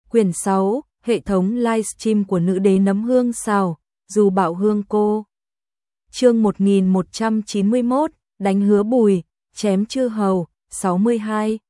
Quyển 6, hệ thống livestream của nữ đế nấm hương xào, dù bạo hương cô. Chương 1191, đánh Hứa Bùi, chém chư hầu, 62.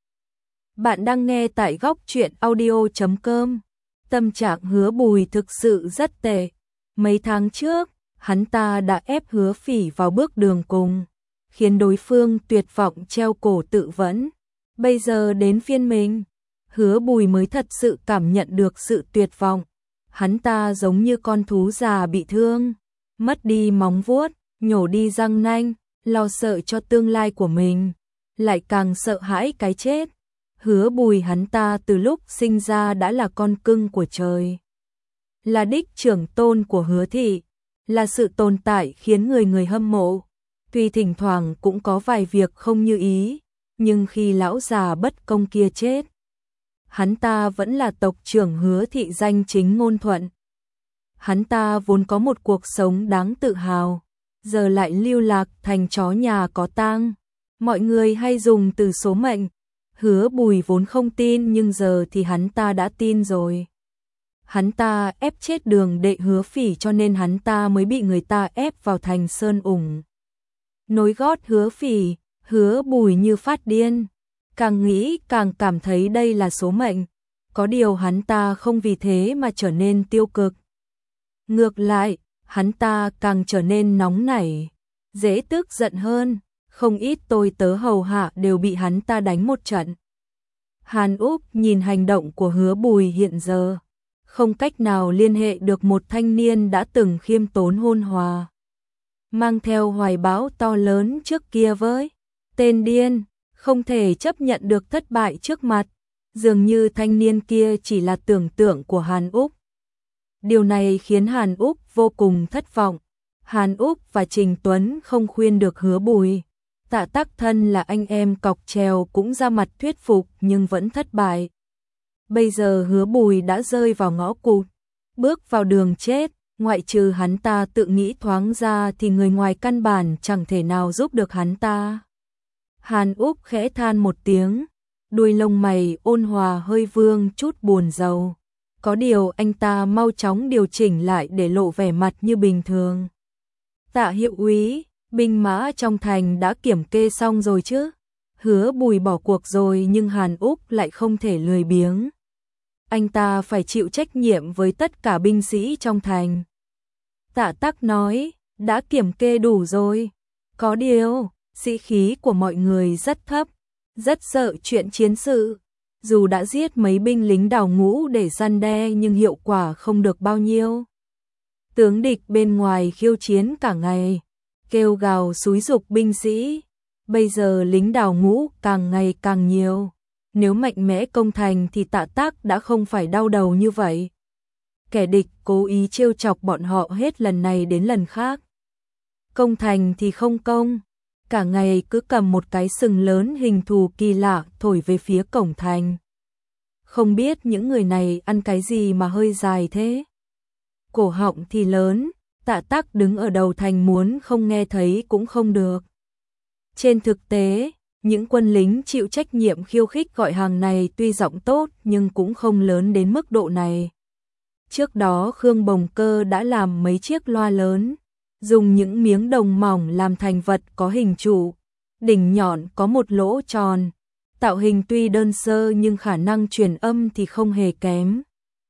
Bạn đang nghe tại góc truyện audio.com. Tâm trạng Hứa Bùi thực sự rất tệ. Mấy tháng trước, hắn ta đã ép Hứa Phỉ vào bước đường cùng, khiến đối phương tuyệt vọng treo cổ tự vẫn. Bây giờ đến phiên mình, Hứa Bùi mới thật sự cảm nhận được sự tuyệt vọng. Hắn ta giống như con thú già bị thương, mất đi móng vuốt, nhổ đi răng nanh, lo sợ cho tương lai của mình, lại càng sợ hãi cái chết. Hứa Bùi hắn ta từ lúc sinh ra đã là con cưng của trời, là đích trưởng tôn của Hứa thị, là sự tồn tại khiến người người hâm mộ. Tuy thỉnh thoảng cũng có vài việc không như ý, nhưng khi lão già bất công kia chết, hắn ta vẫn là tộc trưởng Hứa thị danh chính ngôn thuận. Hắn ta vốn có một cuộc sống đáng tự hào, giờ lại lưu lạc thành chó nhà có tang. Mọi người hay dùng từ số mệnh. Hứa Bùi vốn không tin nhưng giờ thì hắn ta đã tin rồi. Hắn ta ép chết Đường đệ Hứa Phỉ cho nên hắn ta mới bị người ta ép vào thành Sơn Ủng. Nối gót Hứa Phỉ, Hứa Bùi như phát điên. Càng nghĩ càng cảm thấy đây là số mệnh. Có điều hắn ta không vì thế mà trở nên tiêu cực. Ngược lại, hắn ta càng trở nên nóng nảy, dễ tức giận hơn. Không ít tôi tớ hầu hạ đều bị hắn ta đánh một trận. Hàn Úc nhìn hành động của Hứa Bùi hiện giờ, không cách nào liên hệ được một thanh niên đã từng khiêm tốn hôn hòa, mang theo hoài bão to lớn trước kia với tên điên, không thể chấp nhận được thất bại trước mặt. Dường như thanh niên kia chỉ là tưởng tượng của Hàn Úc. Điều này khiến Hàn Úc vô cùng thất vọng. Hàn Úc và Trình Tuấn không khuyên được Hứa Bùi. Tạ Tắc Thân là anh em cọc trèo cũng ra mặt thuyết phục nhưng vẫn thất bại. Bây giờ Hứa Bùi đã rơi vào ngõ cụt, bước vào đường chết, ngoại trừ hắn ta tự nghĩ thoáng ra thì người ngoài căn bản chẳng thể nào giúp được hắn ta. Hàn Úc khẽ than một tiếng, đuôi lông mày ôn hòa hơi vương chút buồn rầu. Có điều anh ta mau chóng điều chỉnh lại để lộ vẻ mặt như bình thường. Tạ hiệu úy, binh mã trong thành đã kiểm kê xong rồi chứ? Hứa Bùi bỏ cuộc rồi nhưng Hàn Úc lại không thể lười biếng. Anh ta phải chịu trách nhiệm với tất cả binh sĩ trong thành. Tạ Tắc nói, đã kiểm kê đủ rồi. Có điều, sĩ khí của mọi người rất thấp, rất sợ chuyện chiến sự. Dù đã giết mấy binh lính đào ngũ để răn đe nhưng hiệu quả không được bao nhiêu. Tướng địch bên ngoài khiêu chiến cả ngày, kêu gào xúi giục binh sĩ. Bây giờ lính đào ngũ càng ngày càng nhiều. Nếu mạnh mẽ công thành thì Tạ Tắc đã không phải đau đầu như vậy. Kẻ địch cố ý trêu chọc bọn họ hết lần này đến lần khác. Công thành thì không công. Cả ngày cứ cầm một cái sừng lớn hình thù kỳ lạ thổi về phía cổng thành. Không biết những người này ăn cái gì mà hơi dài thế. Cổ họng thì lớn, Tạ Tắc đứng ở đầu thành muốn không nghe thấy cũng không được. Trên thực tế, những quân lính chịu trách nhiệm khiêu khích gọi hàng này tuy giọng tốt nhưng cũng không lớn đến mức độ này. Trước đó Khương Bồng Cơ đã làm mấy chiếc loa lớn, dùng những miếng đồng mỏng làm thành vật có hình trụ, đỉnh nhọn có một lỗ tròn. Tạo hình tuy đơn sơ nhưng khả năng truyền âm thì không hề kém.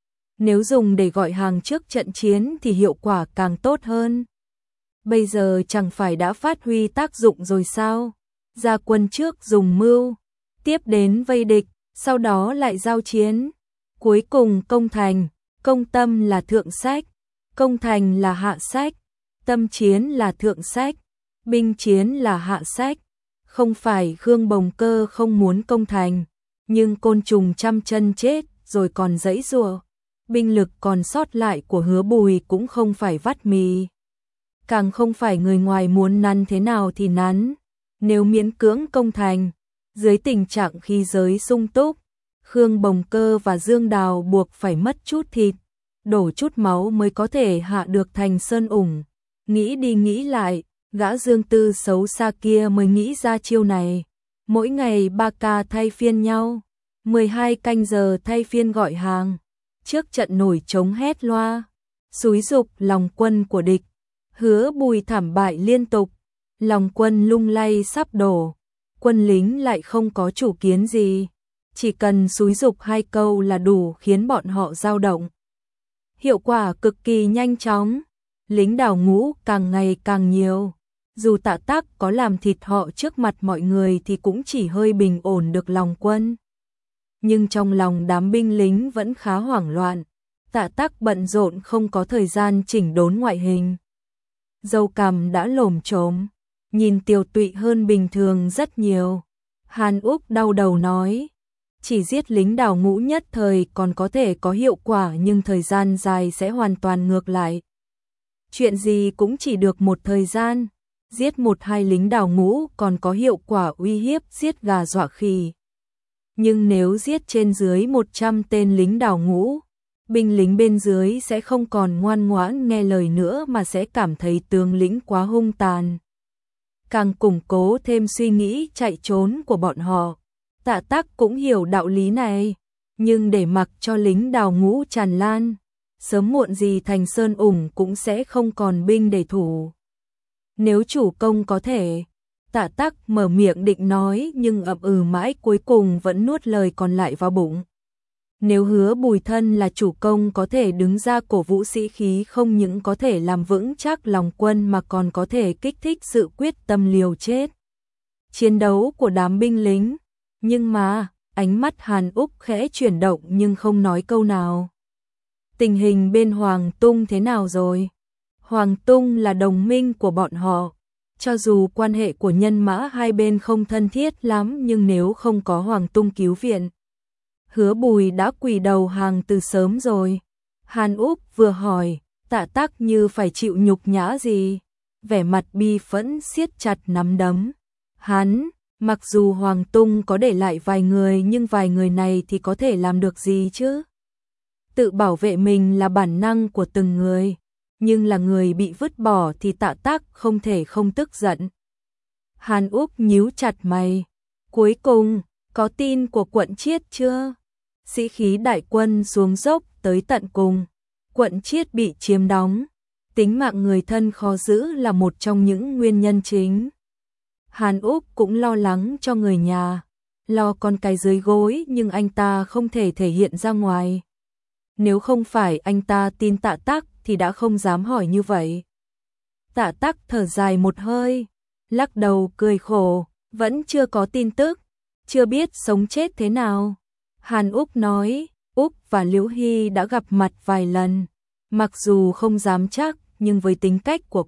Nếu dùng để gọi hàng trước trận chiến thì hiệu quả càng tốt hơn. Bây giờ chẳng phải đã phát huy tác dụng rồi sao? Ra quân trước dùng mưu, tiếp đến vây địch, sau đó lại giao chiến. Cuối cùng công thành, công tâm là thượng sách, công thành là hạ sách, tâm chiến là thượng sách, binh chiến là hạ sách. Không phải Khương Bồng Cơ không muốn công thành, nhưng côn trùng trăm chân chết rồi còn giãy giụa. Binh lực còn sót lại của Hứa Bùi cũng không phải vắt mì. Càng không phải người ngoài muốn nắn thế nào thì nắn. Nếu miễn cưỡng công thành, dưới tình trạng khí giới sung túc, Khương Bồng Cơ và Dương Đào buộc phải mất chút thịt, đổ chút máu mới có thể hạ được thành Sơn Ủng. Nghĩ đi nghĩ lại, gã Dương Tư xấu xa kia mới nghĩ ra chiêu này. Mỗi ngày 3 ca thay phiên nhau, 12 canh giờ thay phiên gọi hàng. trước trận nổi trống hét loa, xúi giục lòng quân của địch. Hứa Bùi thảm bại liên tục, lòng quân lung lay sắp đổ, quân lính lại không có chủ kiến gì, chỉ cần xúi giục 2 câu là đủ khiến bọn họ dao động. Hiệu quả cực kỳ nhanh chóng, lính đào ngũ càng ngày càng nhiều. Dù Tạ Tắc có làm thịt họ trước mặt mọi người thì cũng chỉ hơi bình ổn được lòng quân. Nhưng trong lòng đám binh lính vẫn khá hoảng loạn, Tạ Tắc bận rộn không có thời gian chỉnh đốn ngoại hình. Râu cằm đã lổm chổm, nhìn tiều tụy hơn bình thường rất nhiều. Hàn Úc đau đầu nói, chỉ giết lính đào ngũ nhất thời còn có thể có hiệu quả nhưng thời gian dài sẽ hoàn toàn ngược lại. Chuyện gì cũng chỉ được một thời gian, giết 1-2 lính đào ngũ còn có hiệu quả uy hiếp giết gà dọa khỉ. Nhưng nếu giết trên dưới 100 tên lính đào ngũ, binh lính bên dưới sẽ không còn ngoan ngoãn nghe lời nữa mà sẽ cảm thấy tướng lĩnh quá hung tàn. Càng củng cố thêm suy nghĩ chạy trốn của bọn họ. Tạ Tắc cũng hiểu đạo lý này, nhưng để mặc cho lính đào ngũ tràn lan, sớm muộn gì thành Sơn Ủng cũng sẽ không còn binh để thủ. Nếu chủ công có thể, Tạ Tắc mở miệng định nói nhưng ậm ừ mãi cuối cùng vẫn nuốt lời còn lại vào bụng. Nếu Hứa Bùi thân là chủ công có thể đứng ra cổ vũ sĩ khí không những có thể làm vững chắc lòng quân mà còn có thể kích thích sự quyết tâm liều chết chiến đấu của đám binh lính. Nhưng mà, ánh mắt Hàn Úc khẽ chuyển động nhưng không nói câu nào. Tình hình bên Hoàng Tung thế nào rồi? Hoàng Tung là đồng minh của bọn họ. Cho dù quan hệ của nhân mã hai bên không thân thiết lắm nhưng nếu không có Hoàng Tung cứu viện, Hứa Bùi đã quỳ đầu hàng từ sớm rồi. Hàn Úc vừa hỏi, Tạ Tắc như phải chịu nhục nhã gì, vẻ mặt bi phẫn siết chặt nắm đấm. Hắn, mặc dù Hoàng Tung có để lại vài người nhưng vài người này thì có thể làm được gì chứ? Tự bảo vệ mình là bản năng của từng người, nhưng là người bị vứt bỏ thì Tạ Tắc không thể không tức giận. Hàn Úc nhíu chặt mày, cuối cùng, có tin của quận Chiết chưa? Sĩ khí đại quân xuống dốc tới tận cùng, quận Chiết bị chiếm đóng, tính mạng người thân khó giữ là một trong những nguyên nhân chính. Hàn Úc cũng lo lắng cho người nhà, lo con cái dưới gối nhưng anh ta không thể thể hiện ra ngoài. Nếu không phải anh ta tin Tạ Tắc thì đã không dám hỏi như vậy. Tạ Tắc thở dài một hơi, lắc đầu cười khổ, vẫn chưa có tin tức, chưa biết sống chết thế nào. Hàn Úc nói, Úc và Liễu Hy đã gặp mặt vài lần, mặc dù không dám chắc nhưng với tính cách của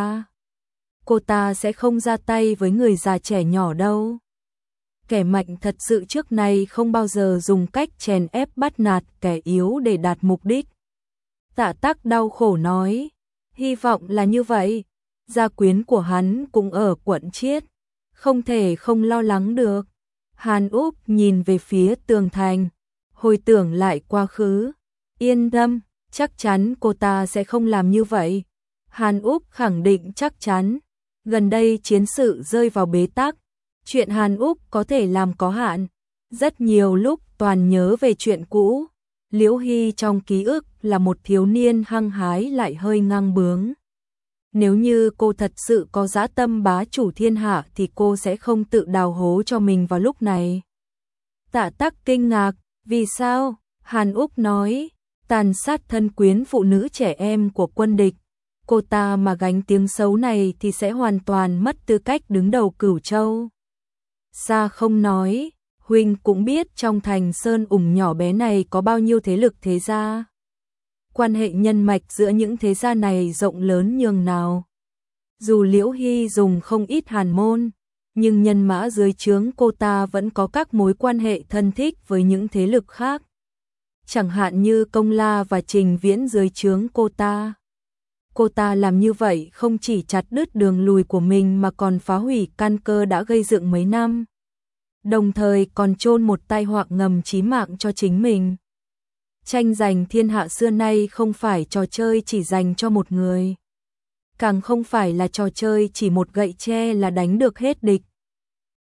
cô ta sẽ không ra tay với người già trẻ nhỏ đâu. Kẻ mạnh thật sự trước nay không bao giờ dùng cách chèn ép bắt nạt kẻ yếu để đạt mục đích. Tạ Tắc đau khổ nói, hy vọng là như vậy, gia quyến của hắn cũng ở quận Chiết, không thể không lo lắng được. Hàn Úc nhìn về phía tường thành, hồi tưởng lại quá khứ, yên tâm, chắc chắn cô ta sẽ không làm như vậy. Hàn Úc khẳng định chắc chắn, gần đây chiến sự rơi vào bế tắc, chuyện Hàn Úc có thể làm có hạn, rất nhiều lúc toàn nhớ về chuyện cũ. Liễu Hy trong ký ức là một thiếu niên hăng hái lại hơi ngang bướng. Nếu như cô thật sự có dã tâm bá chủ thiên hạ thì cô sẽ không tự đào hố cho mình vào lúc này. Tạ Tắc kinh ngạc, vì sao? Hàn Úc nói, tàn sát thân quyến phụ nữ trẻ em của quân địch. Cô ta mà gánh tiếng xấu này thì sẽ hoàn toàn mất tư cách đứng đầu Cửu Châu. Sa không nói, huynh cũng biết trong thành Sơn Ủng nhỏ bé này có bao nhiêu thế lực thế gia. Quan hệ nhân mạch giữa những thế gia này rộng lớn nhường nào. Dù Liễu Hy dùng không ít hàn môn, nhưng nhân mã dưới trướng cô ta vẫn có các mối quan hệ thân thích với những thế lực khác. Chẳng hạn như Công La và Trình Viễn dưới trướng cô ta. Cô ta làm như vậy không chỉ chặt đứt đường lùi của mình mà còn phá hủy căn cơ đã gây dựng mấy năm. Đồng thời còn chôn một tai họa ngầm chí mạng cho chính mình. Tranh giành thiên hạ xưa nay không phải trò chơi chỉ dành cho một người. Càng không phải là trò chơi chỉ một gậy tre là đánh được hết địch.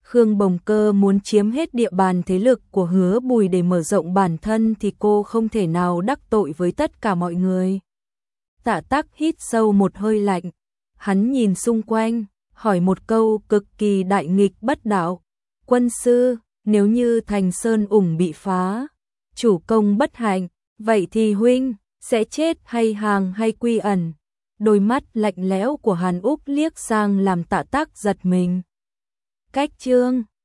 Khương Bồng Cơ muốn chiếm hết địa bàn thế lực của Hứa Bùi để mở rộng bản thân thì cô không thể nào đắc tội với tất cả mọi người. Tạ Tắc hít sâu một hơi lạnh, hắn nhìn xung quanh, hỏi một câu cực kỳ đại nghịch bất đạo. Quân sư, nếu như Thành Sơn ủng bị phá, chủ công bất hạnh, vậy thì huynh sẽ chết hay hàng hay quy ẩn? Đôi mắt lạnh lẽo của Hàn Úc liếc sang làm Tạ Tắc giật mình. Cách chương